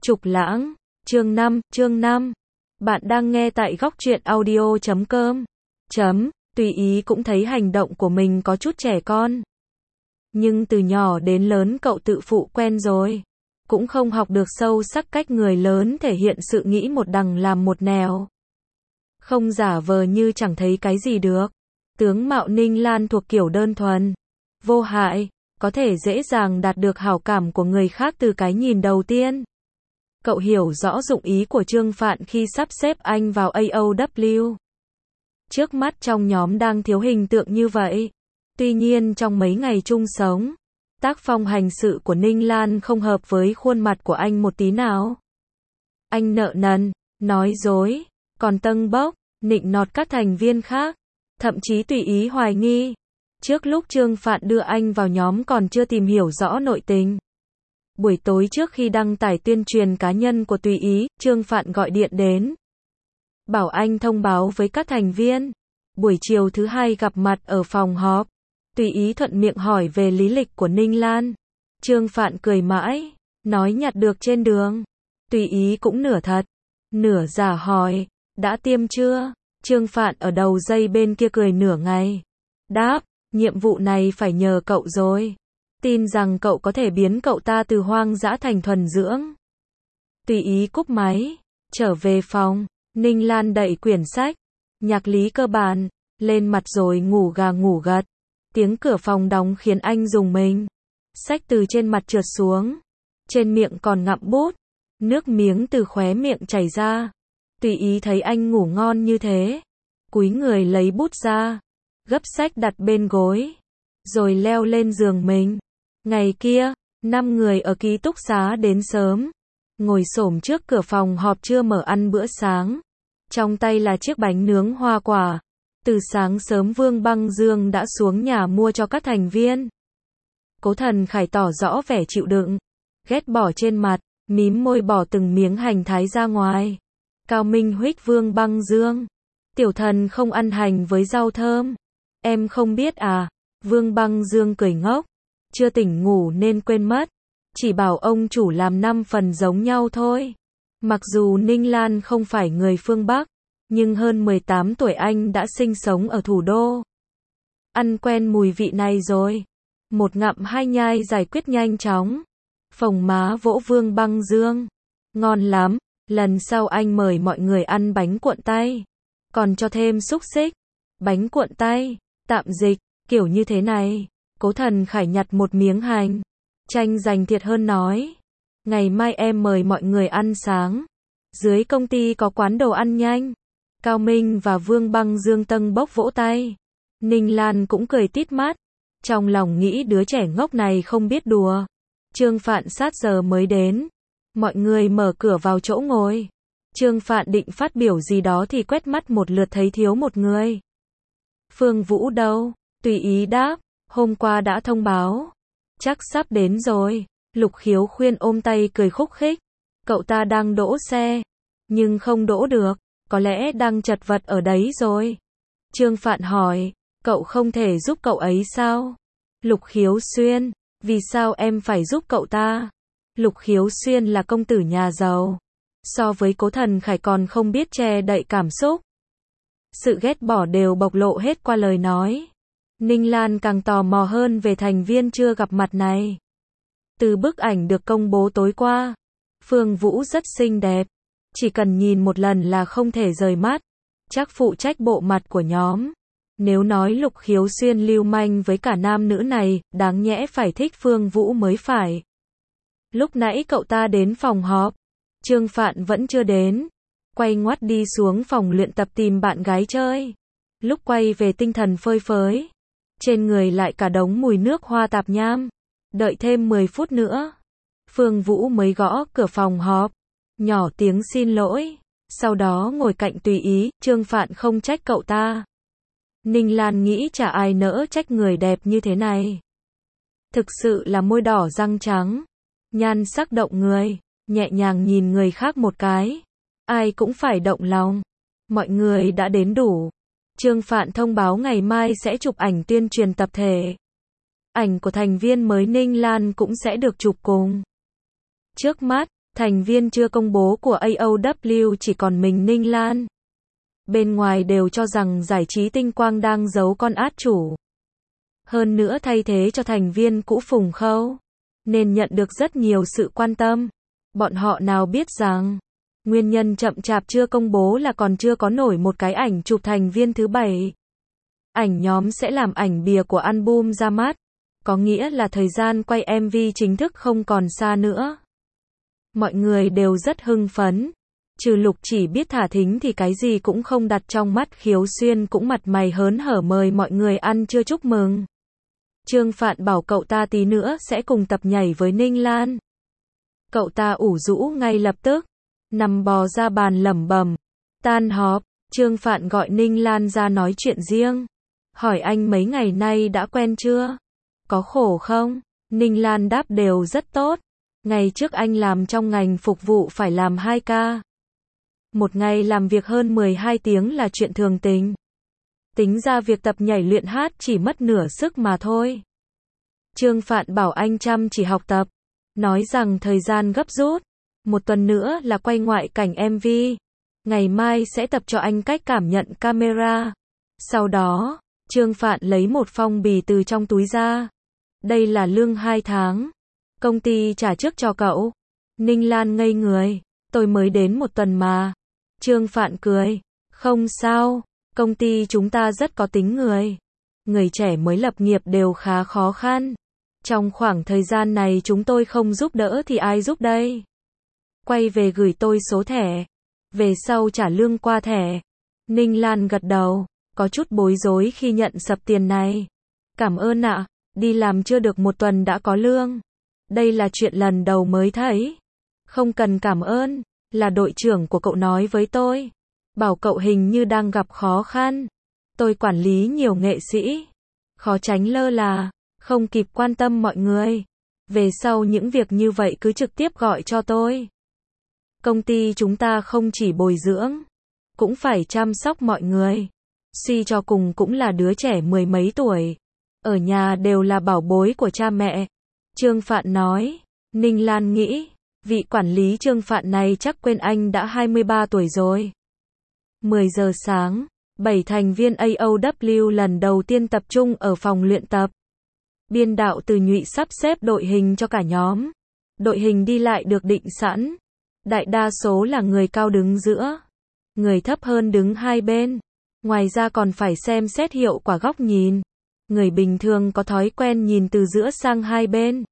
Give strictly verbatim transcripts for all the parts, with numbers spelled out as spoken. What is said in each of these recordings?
Trục Lãng, chương năm, chương năm. Bạn đang nghe tại góc truyện audio chấm com. Chấm, tùy ý cũng thấy hành động của mình có chút trẻ con. Nhưng từ nhỏ đến lớn cậu tự phụ quen rồi. Cũng không học được sâu sắc cách người lớn thể hiện sự nghĩ một đằng làm một nẻo. Không giả vờ như chẳng thấy cái gì được. Tướng mạo Ninh Lan thuộc kiểu đơn thuần, vô hại, có thể dễ dàng đạt được hảo cảm của người khác từ cái nhìn đầu tiên. Cậu hiểu rõ dụng ý của Trương Phạn khi sắp xếp anh vào a o vê. Trước mắt trong nhóm đang thiếu hình tượng như vậy. Tuy nhiên trong mấy ngày chung sống, tác phong hành sự của Ninh Lan không hợp với khuôn mặt của anh một tí nào. Anh nợ nần, nói dối, còn tâng bốc, nịnh nọt các thành viên khác, thậm chí tùy ý hoài nghi. Trước lúc Trương Phạn đưa anh vào nhóm còn chưa tìm hiểu rõ nội tình. Buổi tối trước khi đăng tải tuyên truyền cá nhân của Tùy Ý, Trương Phạn gọi điện đến, bảo anh thông báo với các thành viên. Buổi chiều thứ hai gặp mặt ở phòng họp, Tùy Ý thuận miệng hỏi về lý lịch của Ninh Lan. Trương Phạn cười mãi, nói nhặt được trên đường. Tùy Ý cũng nửa thật, nửa giả hỏi, đã tiêm chưa? Trương Phạn ở đầu dây bên kia cười nửa ngày. Đáp, nhiệm vụ này phải nhờ cậu rồi. Tin rằng cậu có thể biến cậu ta từ hoang dã thành thuần dưỡng. Tùy Ý cúp máy, trở về phòng, Ninh Lan đậy quyển sách, nhạc lý cơ bản, lên mặt rồi ngủ gà ngủ gật. Tiếng cửa phòng đóng khiến anh rùng mình. Sách từ trên mặt trượt xuống, trên miệng còn ngậm bút, nước miếng từ khóe miệng chảy ra. Tùy Ý thấy anh ngủ ngon như thế, cúi người lấy bút ra, gấp sách đặt bên gối, rồi leo lên giường mình. Ngày kia, năm người ở ký túc xá đến sớm, ngồi xổm trước cửa phòng họp chưa mở ăn bữa sáng. Trong tay là chiếc bánh nướng hoa quả. Từ sáng sớm Vương Băng Dương đã xuống nhà mua cho các thành viên. Cố Thần Khải tỏ rõ vẻ chịu đựng, ghét bỏ trên mặt, mím môi bỏ từng miếng hành thái ra ngoài. Cao Minh huých Vương Băng Dương, tiểu thần không ăn hành với rau thơm. Em không biết à? Vương Băng Dương cười ngốc, chưa tỉnh ngủ nên quên mất. Chỉ bảo ông chủ làm năm phần giống nhau thôi. Mặc dù Ninh Lan không phải người phương Bắc, nhưng hơn mười tám tuổi anh đã sinh sống ở thủ đô. Ăn quen mùi vị này rồi. Một ngậm hai nhai giải quyết nhanh chóng. Phồng má vỗ Vương Băng Dương. Ngon lắm, lần sau anh mời mọi người ăn bánh cuộn tay. Còn cho thêm xúc xích. Bánh cuộn tay, tạm dịch, kiểu như thế này. Cố Thần Khải nhặt một miếng hành, tranh giành thiệt hơn nói. Ngày mai em mời mọi người ăn sáng. Dưới công ty có quán đồ ăn nhanh. Cao Minh và Vương Băng Dương tâng bốc vỗ tay. Ninh Lan cũng cười tít mắt. Trong lòng nghĩ đứa trẻ ngốc này không biết đùa. Trương Phạn sát giờ mới đến. Mọi người mở cửa vào chỗ ngồi. Trương Phạn định phát biểu gì đó thì quét mắt một lượt thấy thiếu một người. Phương Vũ đâu? Tùy Ý đáp, hôm qua đã thông báo. Chắc sắp đến rồi. Lục Khiếu khuyên ôm tay cười khúc khích. Cậu ta đang đỗ xe, nhưng không đỗ được, có lẽ đang chật vật ở đấy rồi. Trương Phạn hỏi, cậu không thể giúp cậu ấy sao? Lục Khiếu Xuyên, vì sao em phải giúp cậu ta? Lục Khiếu Xuyên là công tử nhà giàu. So với Cố Thần Khải còn không biết che đậy cảm xúc. Sự ghét bỏ đều bộc lộ hết qua lời nói. Ninh Lan càng tò mò hơn về thành viên chưa gặp mặt này. Từ bức ảnh được công bố tối qua, Phương Vũ rất xinh đẹp. Chỉ cần nhìn một lần là không thể rời mắt. Chắc phụ trách bộ mặt của nhóm. Nếu nói Lục Khiếu Xuyên lưu manh với cả nam nữ này, đáng nhẽ phải thích Phương Vũ mới phải. Lúc nãy cậu ta đến phòng họp, Trương Phạn vẫn chưa đến. Quay ngoắt đi xuống phòng luyện tập tìm bạn gái chơi. Lúc quay về tinh thần phơi phới. Trên người lại cả đống mùi nước hoa tạp nham. Đợi thêm mười phút nữa, Phương Vũ mới gõ cửa phòng họp, nhỏ tiếng xin lỗi, sau đó ngồi cạnh Tùy Ý. Trương Phạn không trách cậu ta. Ninh Lan nghĩ chả ai nỡ trách người đẹp như thế này. Thực sự là môi đỏ răng trắng, nhan sắc động người, nhẹ nhàng nhìn người khác một cái, ai cũng phải động lòng. Mọi người đã đến đủ. Trương Phạn thông báo ngày mai sẽ chụp ảnh tuyên truyền tập thể. Ảnh của thành viên mới Ninh Lan cũng sẽ được chụp cùng. Trước mắt, Thành viên chưa công bố của a o vê chỉ còn mình Ninh Lan. Bên ngoài đều cho rằng giải trí tinh quang đang giấu con át chủ. Hơn nữa thay thế cho thành viên cũ Phùng Khâu, nên nhận được rất nhiều sự quan tâm. Bọn họ nào biết rằng, nguyên nhân chậm chạp chưa công bố là còn chưa có nổi một cái ảnh chụp thành viên thứ bảy. Ảnh nhóm sẽ làm ảnh bìa của album ra mắt, có nghĩa là thời gian quay em vê chính thức không còn xa nữa. Mọi người đều rất hưng phấn. Trừ Lục Chỉ biết thả thính thì cái gì cũng không đặt trong mắt, Khiếu Xuyên cũng mặt mày hớn hở mời mọi người ăn trưa chúc mừng. Trương Phạn bảo cậu ta tí nữa sẽ cùng tập nhảy với Ninh Lan. Cậu ta ủ rũ ngay lập tức, nằm bò ra bàn lẩm bẩm. Tan họp, Trương Phạn gọi Ninh Lan ra nói chuyện riêng. Hỏi anh mấy ngày nay đã quen chưa? Có khổ không? Ninh Lan đáp đều rất tốt. Ngày trước anh làm trong ngành phục vụ phải làm hai ca. Một ngày làm việc hơn mười hai tiếng là chuyện thường tình. Tính ra việc tập nhảy luyện hát chỉ mất nửa sức mà thôi. Trương Phạn bảo anh chăm chỉ học tập. Nói rằng thời gian gấp rút. Một tuần nữa là quay ngoại cảnh em vê. Ngày mai sẽ tập cho anh cách cảm nhận camera. Sau đó, Trương Phạn lấy một phong bì từ trong túi ra. Đây là lương hai tháng. Công ty trả trước cho cậu. Ninh Lan ngây người. Tôi mới đến một tuần mà. Trương Phạn cười. Không sao. Công ty chúng ta rất có tính người. Người trẻ mới lập nghiệp đều khá khó khăn. Trong khoảng thời gian này chúng tôi không giúp đỡ thì ai giúp đây? Quay về gửi tôi số thẻ. Về sau trả lương qua thẻ. Ninh Lan gật đầu. Có chút bối rối khi nhận sập tiền này. Cảm ơn ạ. Đi làm chưa được một tuần đã có lương. Đây là chuyện lần đầu mới thấy. Không cần cảm ơn. Là đội trưởng của cậu nói với tôi. Bảo cậu hình như đang gặp khó khăn. Tôi quản lý nhiều nghệ sĩ. Khó tránh lơ là. Không kịp quan tâm mọi người. Về sau những việc như vậy cứ trực tiếp gọi cho tôi. Công ty chúng ta không chỉ bồi dưỡng. Cũng phải chăm sóc mọi người. Suy cho cùng cũng là đứa trẻ mười mấy tuổi. Ở nhà đều là bảo bối của cha mẹ. Trương Phạn nói. Ninh Lan nghĩ. Vị quản lý Trương Phạn này chắc quên anh đã hai mươi ba tuổi rồi. mười giờ sáng. bảy thành viên a o vê lần đầu tiên tập trung ở phòng luyện tập. Biên đạo Từ Nhụy sắp xếp đội hình cho cả nhóm. Đội hình đi lại được định sẵn. Đại đa số là người cao đứng giữa. Người thấp hơn đứng hai bên. Ngoài ra còn phải xem xét hiệu quả góc nhìn. Người bình thường có thói quen nhìn từ giữa sang hai bên.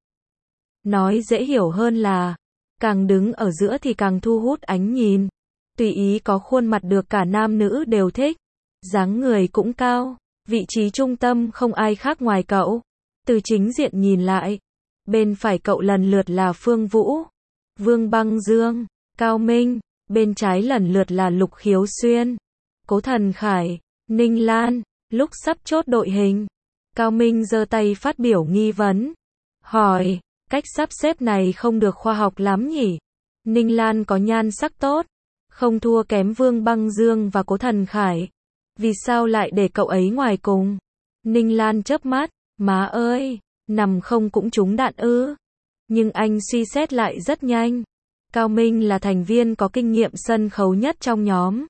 Nói dễ hiểu hơn là, càng đứng ở giữa thì càng thu hút ánh nhìn. Tùy ý có khuôn mặt được cả nam nữ đều thích. Dáng người cũng cao. Vị trí trung tâm không ai khác ngoài cậu. Từ chính diện nhìn lại, bên phải cậu lần lượt là Phương Vũ, Vương Băng Dương, Cao Minh. Bên trái lần lượt là Lục Khiếu Xuyên, Cố Thần Khải, Ninh Lan. Lúc sắp chốt đội hình, Cao Minh giơ tay phát biểu nghi vấn. Hỏi, cách sắp xếp này không được khoa học lắm nhỉ? Ninh Lan có nhan sắc tốt, không thua kém Vương Băng Dương và Cố Thần Khải. Vì sao lại để cậu ấy ngoài cùng? Ninh Lan chớp mắt, má ơi, nằm không cũng trúng đạn ư? Nhưng anh suy xét lại rất nhanh. Cao Minh là thành viên có kinh nghiệm sân khấu nhất trong nhóm.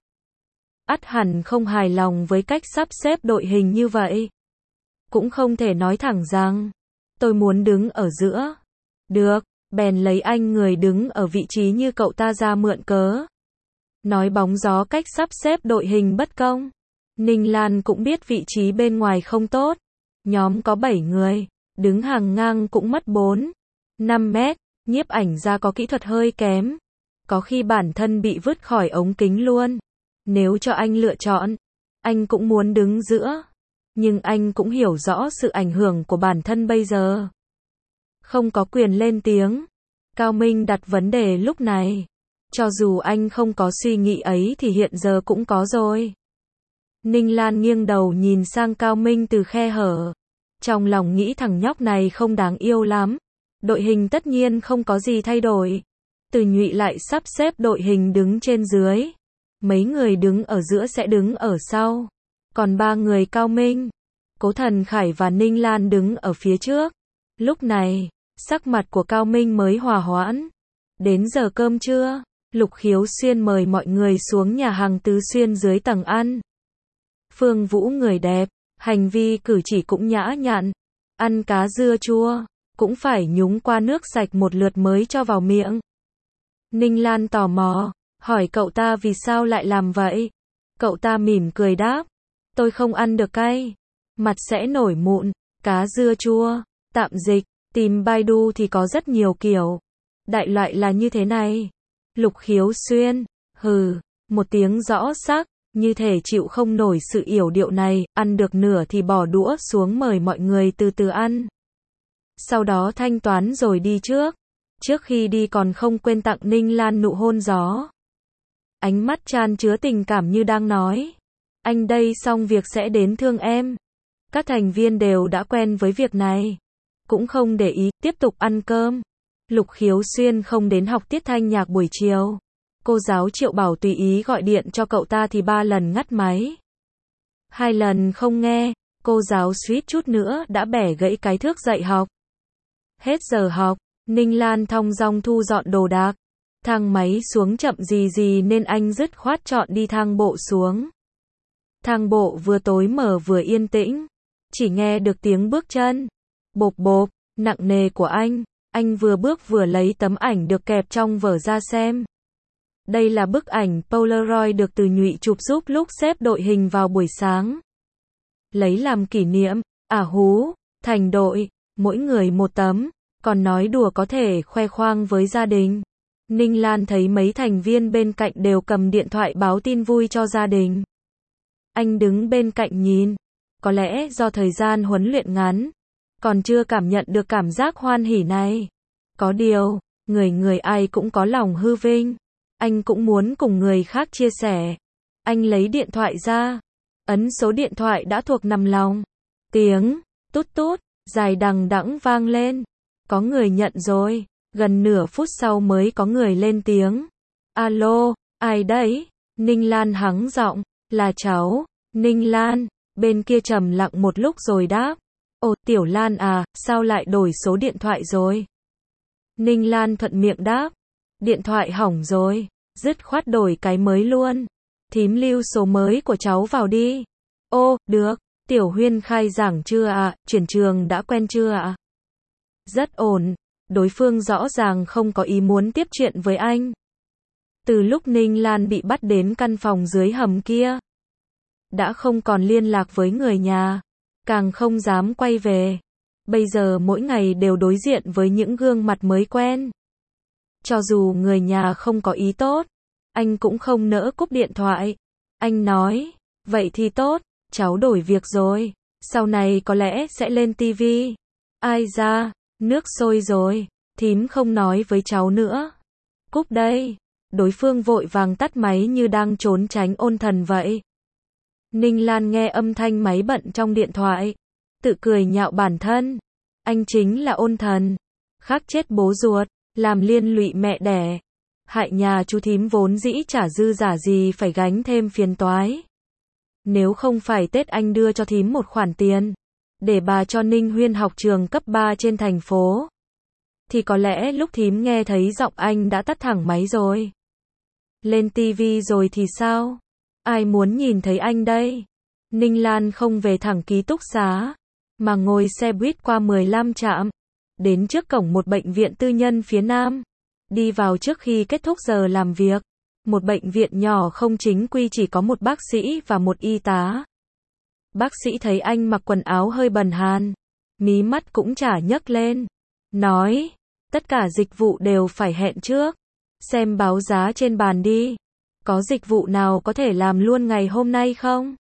Ắt hẳn không hài lòng với cách sắp xếp đội hình như vậy. Cũng không thể nói thẳng rằng, tôi muốn đứng ở giữa. Được, bèn lấy anh người đứng ở vị trí như cậu ta ra mượn cớ. Nói bóng gió cách sắp xếp đội hình bất công. Ninh Lan cũng biết vị trí bên ngoài không tốt. Nhóm có bảy người, đứng hàng ngang cũng mất bốn, năm mét. Nhiếp ảnh ra có kỹ thuật hơi kém. Có khi bản thân bị vứt khỏi ống kính luôn. Nếu cho anh lựa chọn, anh cũng muốn đứng giữa. Nhưng anh cũng hiểu rõ sự ảnh hưởng của bản thân bây giờ. Không có quyền lên tiếng. Cao Minh đặt vấn đề lúc này. Cho dù anh không có suy nghĩ ấy thì hiện giờ cũng có rồi. Ninh Lan nghiêng đầu nhìn sang Cao Minh từ khe hở. Trong lòng nghĩ thằng nhóc này không đáng yêu lắm. Đội hình tất nhiên không có gì thay đổi. Từ Nhụy lại sắp xếp đội hình đứng trên dưới. Mấy người đứng ở giữa sẽ đứng ở sau. Còn ba người Cao Minh, Cố Thần Khải và Ninh Lan đứng ở phía trước. Lúc này, sắc mặt của Cao Minh mới hòa hoãn. Đến giờ cơm trưa, Lục Khiếu Xuyên mời mọi người xuống nhà hàng Tứ Xuyên dưới tầng ăn. Phương Vũ người đẹp, hành vi cử chỉ cũng nhã nhặn. Ăn cá dưa chua, cũng phải nhúng qua nước sạch một lượt mới cho vào miệng. Ninh Lan tò mò, hỏi cậu ta vì sao lại làm vậy. Cậu ta mỉm cười đáp, tôi không ăn được cay, mặt sẽ nổi mụn. Cá dưa chua, tạm dịch, tìm Baidu thì có rất nhiều kiểu. Đại loại là như thế này. Lục Khiếu Xuyên, hừ, một tiếng rõ xác, như thể chịu không nổi sự yểu điệu này, ăn được nửa thì bỏ đũa xuống mời mọi người từ từ ăn. Sau đó thanh toán rồi đi trước. Trước khi đi còn không quên tặng Ninh Lan nụ hôn gió. Ánh mắt chan chứa tình cảm như đang nói, anh đây xong việc sẽ đến thương em. Các thành viên đều đã quen với việc này, cũng không để ý, tiếp tục ăn cơm. Lục Khiếu Xuyên không đến học tiết thanh nhạc buổi chiều. Cô giáo Triệu Bảo tùy ý gọi điện cho cậu ta thì ba lần ngắt máy. Hai lần không nghe, cô giáo suýt chút nữa đã bẻ gãy cái thước dạy học. Hết giờ học, Ninh Lan thong dong thu dọn đồ đạc. Thang máy xuống chậm gì gì nên anh dứt khoát chọn đi thang bộ xuống. Thang bộ vừa tối mở vừa yên tĩnh, chỉ nghe được tiếng bước chân bộp bộp nặng nề của anh. Anh vừa bước vừa lấy tấm ảnh được kẹp trong vở ra xem. Đây là bức ảnh Polaroid được Từ Nhụy chụp giúp lúc xếp đội hình vào buổi sáng. Lấy làm kỷ niệm, à hú, thành đội, mỗi người một tấm, còn nói đùa có thể khoe khoang với gia đình. Ninh Lan thấy mấy thành viên bên cạnh đều cầm điện thoại báo tin vui cho gia đình. Anh đứng bên cạnh nhìn, có lẽ do thời gian huấn luyện ngắn, còn chưa cảm nhận được cảm giác hoan hỉ này. Có điều, người người ai cũng có lòng hư vinh. Anh cũng muốn cùng người khác chia sẻ. Anh lấy điện thoại ra, ấn số điện thoại đã thuộc nằm lòng. Tiếng tút tút dài đằng đẵng vang lên. Có người nhận rồi. Gần nửa phút sau mới có người lên tiếng. Alo, ai đấy? Ninh Lan hắng giọng, là cháu. Ninh Lan, bên kia trầm lặng một lúc rồi đáp. Ồ, Tiểu Lan à, sao lại đổi số điện thoại rồi? Ninh Lan thuận miệng đáp. Điện thoại hỏng rồi, dứt khoát đổi cái mới luôn. Thím lưu số mới của cháu vào đi. Ô, được. Tiểu Huyên khai giảng chưa ạ? Chuyển trường đã quen chưa ạ? Rất ổn. Đối phương rõ ràng không có ý muốn tiếp chuyện với anh. Từ lúc Ninh Lan bị bắt đến căn phòng dưới hầm kia, đã không còn liên lạc với người nhà, càng không dám quay về. Bây giờ mỗi ngày đều đối diện với những gương mặt mới quen. Cho dù người nhà không có ý tốt, anh cũng không nỡ cúp điện thoại. Anh nói, vậy thì tốt, cháu đổi việc rồi, sau này có lẽ sẽ lên tivi. Ai da, nước sôi rồi, thím không nói với cháu nữa. Cúp đây. Đối phương vội vàng tắt máy như đang trốn tránh ôn thần vậy. Ninh Lan nghe âm thanh máy bận trong điện thoại, tự cười nhạo bản thân. Anh chính là ôn thần, khắc chết bố ruột, làm liên lụy mẹ đẻ, hại nhà chú thím vốn dĩ chả dư giả gì phải gánh thêm phiền toái. Nếu không phải Tết anh đưa cho thím một khoản tiền, để bà cho Ninh Huyên học trường cấp ba trên thành phố, thì có lẽ lúc thím nghe thấy giọng anh đã tắt thẳng máy rồi. Lên tivi rồi thì sao? Ai muốn nhìn thấy anh đây? Ninh Lan không về thẳng ký túc xá, mà ngồi xe buýt qua mười lăm trạm, đến trước cổng một bệnh viện tư nhân phía Nam. Đi vào trước khi kết thúc giờ làm việc. Một bệnh viện nhỏ không chính quy chỉ có một bác sĩ và một y tá. Bác sĩ thấy anh mặc quần áo hơi bần hàn, mí mắt cũng chả nhấc lên. Nói, tất cả dịch vụ đều phải hẹn trước. Xem báo giá trên bàn đi. Có dịch vụ nào có thể làm luôn ngày hôm nay không?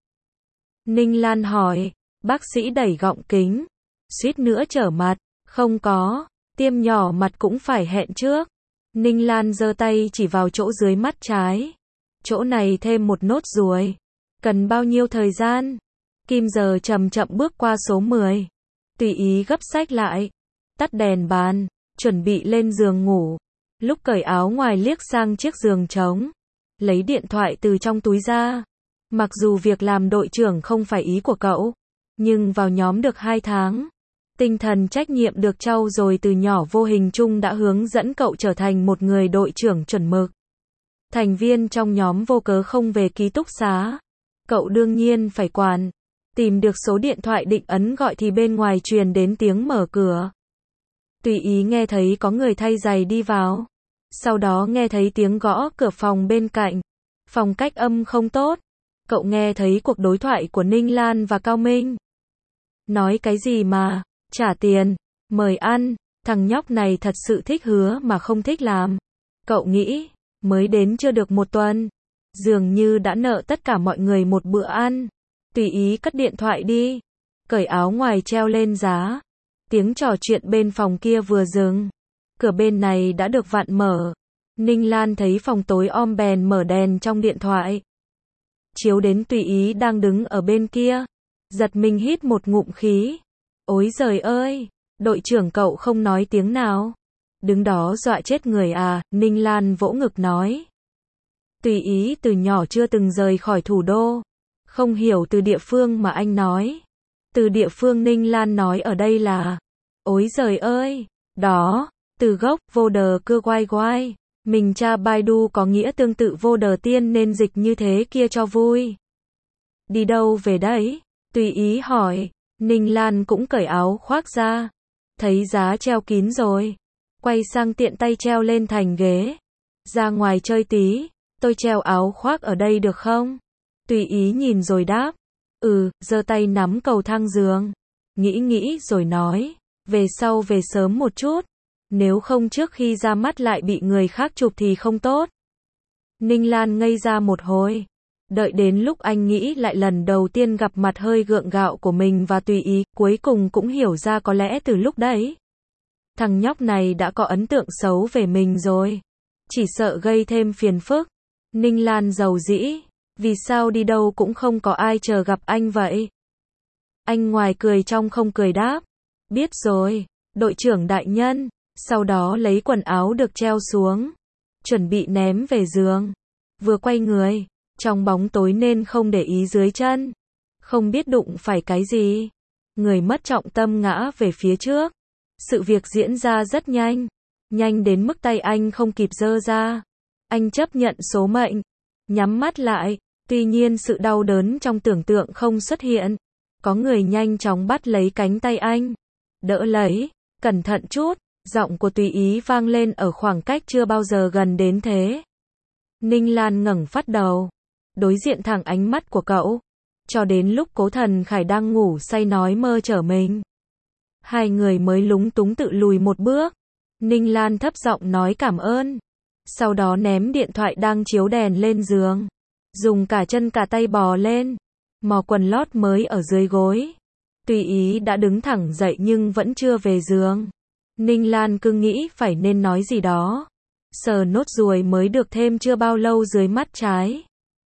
Ninh Lan hỏi. Bác sĩ đẩy gọng kính, suýt nữa trở mặt. Không có, tiêm nhỏ mặt cũng phải hẹn trước. Ninh Lan giơ tay chỉ vào chỗ dưới mắt trái. Chỗ này thêm một nốt ruồi. Cần bao nhiêu thời gian? Kim giờ chậm chậm bước qua số mười. Tùy ý gấp sách lại. Tắt đèn bàn, chuẩn bị lên giường ngủ. Lúc cởi áo ngoài liếc sang chiếc giường trống. Lấy điện thoại từ trong túi ra. Mặc dù việc làm đội trưởng không phải ý của cậu, nhưng vào nhóm được hai tháng. Tinh thần trách nhiệm được trau dồi từ nhỏ vô hình chung đã hướng dẫn cậu trở thành một người đội trưởng chuẩn mực. Thành viên trong nhóm vô cớ không về ký túc xá. Cậu đương nhiên phải quản. Tìm được số điện thoại định ấn gọi thì bên ngoài truyền đến tiếng mở cửa. Tùy ý nghe thấy có người thay giày đi vào. Sau đó nghe thấy tiếng gõ cửa phòng bên cạnh. Phòng cách âm không tốt. Cậu nghe thấy cuộc đối thoại của Ninh Lan và Cao Minh. Nói cái gì mà, trả tiền, mời ăn, thằng nhóc này thật sự thích hứa mà không thích làm. Cậu nghĩ, mới đến chưa được một tuần, dường như đã nợ tất cả mọi người một bữa ăn. Tùy ý cất điện thoại đi, cởi áo ngoài treo lên giá. Tiếng trò chuyện bên phòng kia vừa dừng, cửa bên này đã được vặn mở. Ninh Lan thấy phòng tối om bèn mở đèn trong điện thoại. Chiếu đến Tùy Ý đang đứng ở bên kia, giật mình hít một ngụm khí. Ôi giời ơi, đội trưởng cậu không nói tiếng nào. Đứng đó dọa chết người à, Ninh Lan vỗ ngực nói. Tùy Ý từ nhỏ chưa từng rời khỏi thủ đô. Không hiểu từ địa phương mà anh nói. Từ địa phương Ninh Lan nói ở đây là. Ôi giời ơi, đó, từ gốc, vô đờ cưa quay quay. Mình tra Baidu có nghĩa tương tự vô đờ tiên nên dịch như thế kia cho vui. Đi đâu về đấy? Tùy Ý hỏi. Ninh Lan cũng cởi áo khoác ra. Thấy giá treo kín rồi. Quay sang tiện tay treo lên thành ghế. Ra ngoài chơi tí, tôi treo áo khoác ở đây được không? Tùy Ý nhìn rồi đáp. Ừ, giơ tay nắm cầu thang giường. Nghĩ nghĩ rồi nói. Về sau về sớm một chút. Nếu không trước khi ra mắt lại bị người khác chụp thì không tốt. Ninh Lan ngây ra một hồi. Đợi đến lúc anh nghĩ lại lần đầu tiên gặp mặt hơi gượng gạo của mình và Tùy Ý, cuối cùng cũng hiểu ra có lẽ từ lúc đấy. Thằng nhóc này đã có ấn tượng xấu về mình rồi. Chỉ sợ gây thêm phiền phức. Ninh Lan giàu dĩ. Vì sao đi đâu cũng không có ai chờ gặp anh vậy? Anh ngoài cười trong không cười đáp. Biết rồi, đội trưởng đại nhân. Sau đó lấy quần áo được treo xuống. Chuẩn bị ném về giường. Vừa quay người. Trong bóng tối nên không để ý dưới chân. Không biết đụng phải cái gì. Người mất trọng tâm ngã về phía trước. Sự việc diễn ra rất nhanh. Nhanh đến mức tay anh không kịp giơ ra. Anh chấp nhận số mệnh. Nhắm mắt lại. Tuy nhiên sự đau đớn trong tưởng tượng không xuất hiện. Có người nhanh chóng bắt lấy cánh tay anh. Đỡ lấy. Cẩn thận chút. Giọng của Tùy Ý vang lên ở khoảng cách chưa bao giờ gần đến thế. Ninh Lan ngẩng phát đầu. Đối diện thẳng ánh mắt của cậu. Cho đến lúc Cố Thần Khải đang ngủ say nói mơ trở mình. Hai người mới lúng túng tự lùi một bước. Ninh Lan thấp giọng nói cảm ơn. Sau đó ném điện thoại đang chiếu đèn lên giường. Dùng cả chân cả tay bò lên. Mò quần lót mới ở dưới gối. Tùy Ý đã đứng thẳng dậy nhưng vẫn chưa về giường. Ninh Lan cứ nghĩ phải nên nói gì đó. Sờ nốt ruồi mới được thêm chưa bao lâu dưới mắt trái.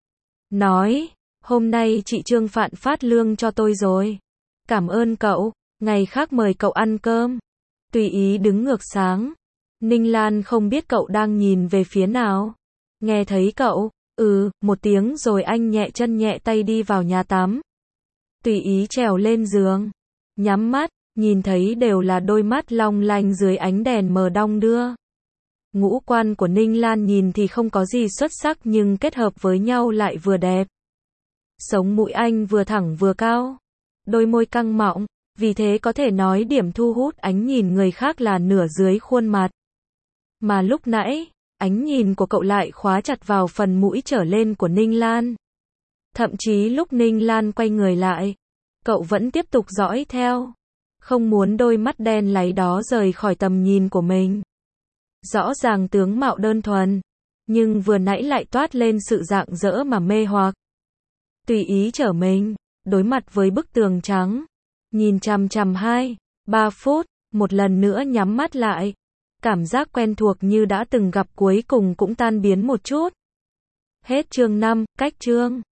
Nói, hôm nay chị Trương Phạn phát lương cho tôi rồi. Cảm ơn cậu, ngày khác mời cậu ăn cơm. Tùy Ý đứng ngược sáng. Ninh Lan không biết cậu đang nhìn về phía nào. Nghe thấy cậu, ừ, một tiếng rồi anh nhẹ chân nhẹ tay đi vào nhà tắm. Tùy Ý trèo lên giường. Nhắm mắt, nhìn thấy đều là đôi mắt long lanh dưới ánh đèn mờ đong đưa. Ngũ quan của Ninh Lan nhìn thì không có gì xuất sắc nhưng kết hợp với nhau lại vừa đẹp. Sống mũi anh vừa thẳng vừa cao. Đôi môi căng mọng, vì thế có thể nói điểm thu hút ánh nhìn người khác là nửa dưới khuôn mặt. Mà lúc nãy, ánh nhìn của cậu lại khóa chặt vào phần mũi trở lên của Ninh Lan. Thậm chí lúc Ninh Lan quay người lại, cậu vẫn tiếp tục dõi theo. Không muốn đôi mắt đen láy đó rời khỏi tầm nhìn của mình. Rõ ràng tướng mạo đơn thuần, nhưng vừa nãy lại toát lên sự rạng rỡ mà mê hoặc. Tùy Ý trở mình, đối mặt với bức tường trắng. Nhìn chằm chằm hai, ba phút, một lần nữa nhắm mắt lại. Cảm giác quen thuộc như đã từng gặp cuối cùng cũng tan biến một chút. Hết chương năm, cách chương.